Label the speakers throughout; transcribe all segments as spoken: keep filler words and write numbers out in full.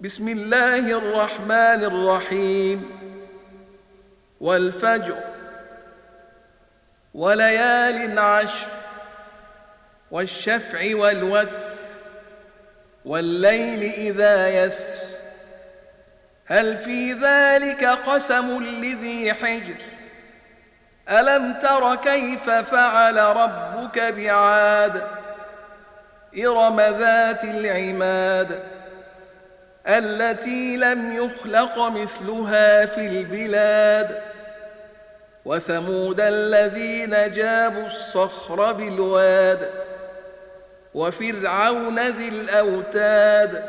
Speaker 1: بسم الله الرحمن الرحيم والفجر وليال عشر والشفع والوتر والليل إذا يسر هل في ذلك قسم لذي حجر ألم تر كيف فعل ربك بعاد إرم ذات العماد التي لم يخلق مثلها في البلاد وثمود الذين جابوا الصخر بالواد وفرعون ذي الأوتاد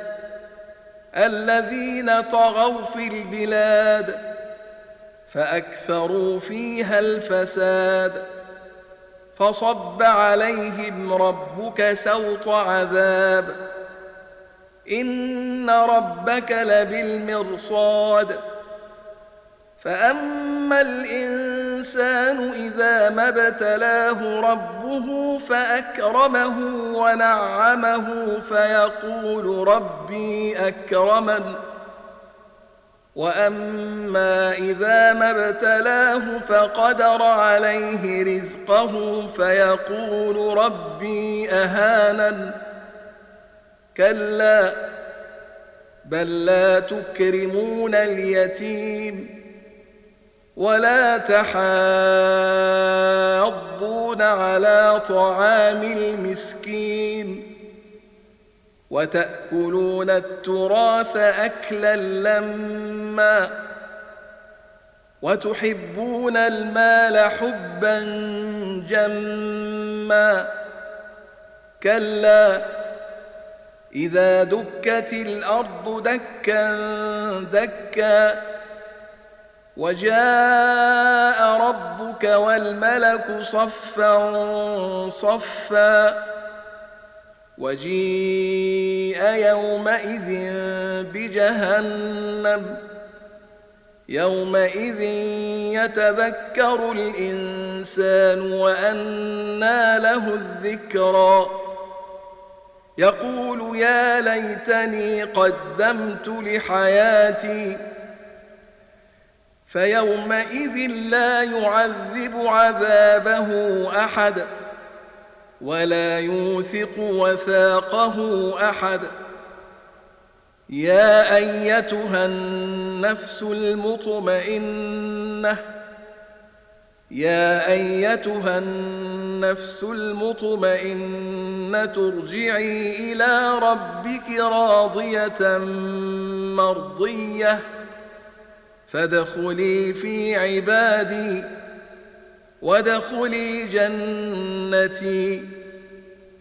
Speaker 1: الذين طغوا في البلاد فأكثروا فيها الفساد فصب عليهم ربك سوط عذاب إن ربك لبالمرصاد فأما الإنسان إذا ما ابتلاه ربه فأكرمه ونعمه فيقول ربي أكرمن وأما إذا ما ابتلاه فقدر عليه رزقه فيقول ربي أهانن كلا بل لا تكرمون اليتيم ولا تحاضون على طعام المسكين وتأكلون التراث أكلا لما وتحبون المال حبا جما كلا إذا دكت الأرض دكا دكا وجاء ربك والملك صفا صفا وجيء يومئذ بجهنم يومئذ يتذكر الإنسان وأنى له الذكرى يقول يا ليتني قدمت لحياتي فيومئذ لا يعذب عذابه أحد ولا يوثق وثاقه أحد يا أيتها النفس المطمئنة يا أيتها النفس المطمئنة ارجعي إلى ربك راضية مرضية فادخلي في عبادي وادخلي جنتي